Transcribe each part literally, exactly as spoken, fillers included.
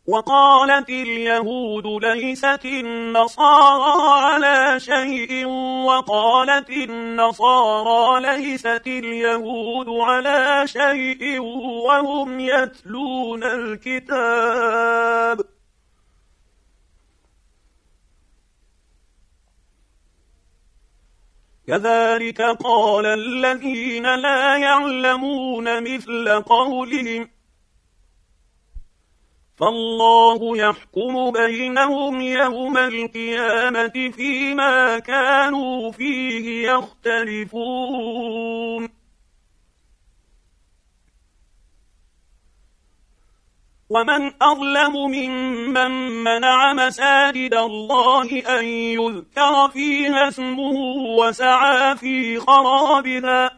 وقالت اليهود ليست النصارى على شيء وقالت النصارى ليست اليهود على شيء وهم يتلون الكتاب. كذلك قال الذين لا يعلمون مثل قولهم، فالله يحكم بينهم يوم القيامة فيما كانوا فيه يختلفون. ومن أظلم ممن منع مساجد الله أن يذكر فيها اسمه وسعى في خرابها،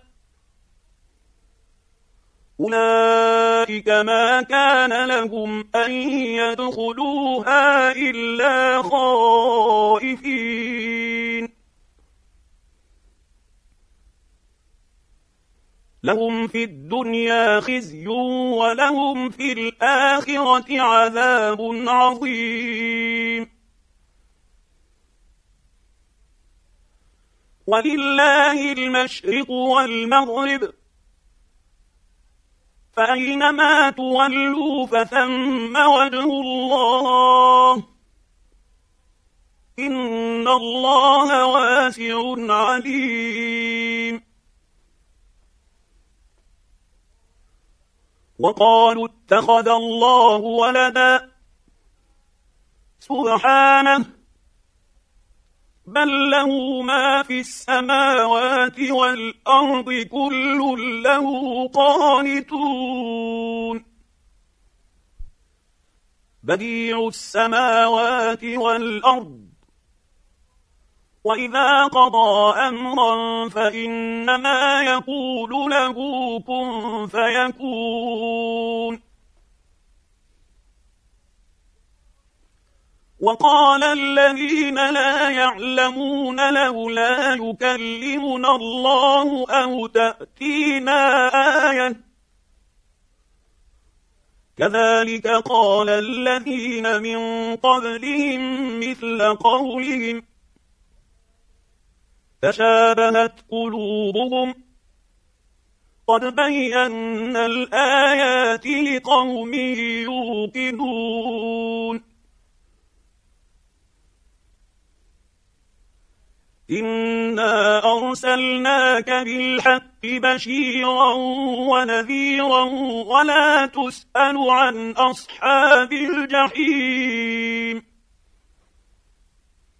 أولئك ما كان لهم أن يدخلوها إلا خائفين، لهم في الدنيا خزي ولهم في الآخرة عذاب عظيم. ولله المشرق والمغرب، فأينما تولوا فثم وجه الله، إن الله واسع عليم. وقالوا اتخذ الله ولدا، سبحانه، بل له ما في السماوات والأرض كل له قانتون، بديع السماوات والأرض، وإذا قضى أمرا فإنما يقول له كن فيكون. وقال الذين لا يعلمون لولا يكلمنا الله أو تأتينا آية، كذلك قال الذين من قبلهم مثل قولهم، تشابهت قلوبهم، قد بينا الآيات لقوم يوقنون. إنا أرسلناك بالحق بشيرا ونذيرا ولا تسأل عن أصحاب الجحيم.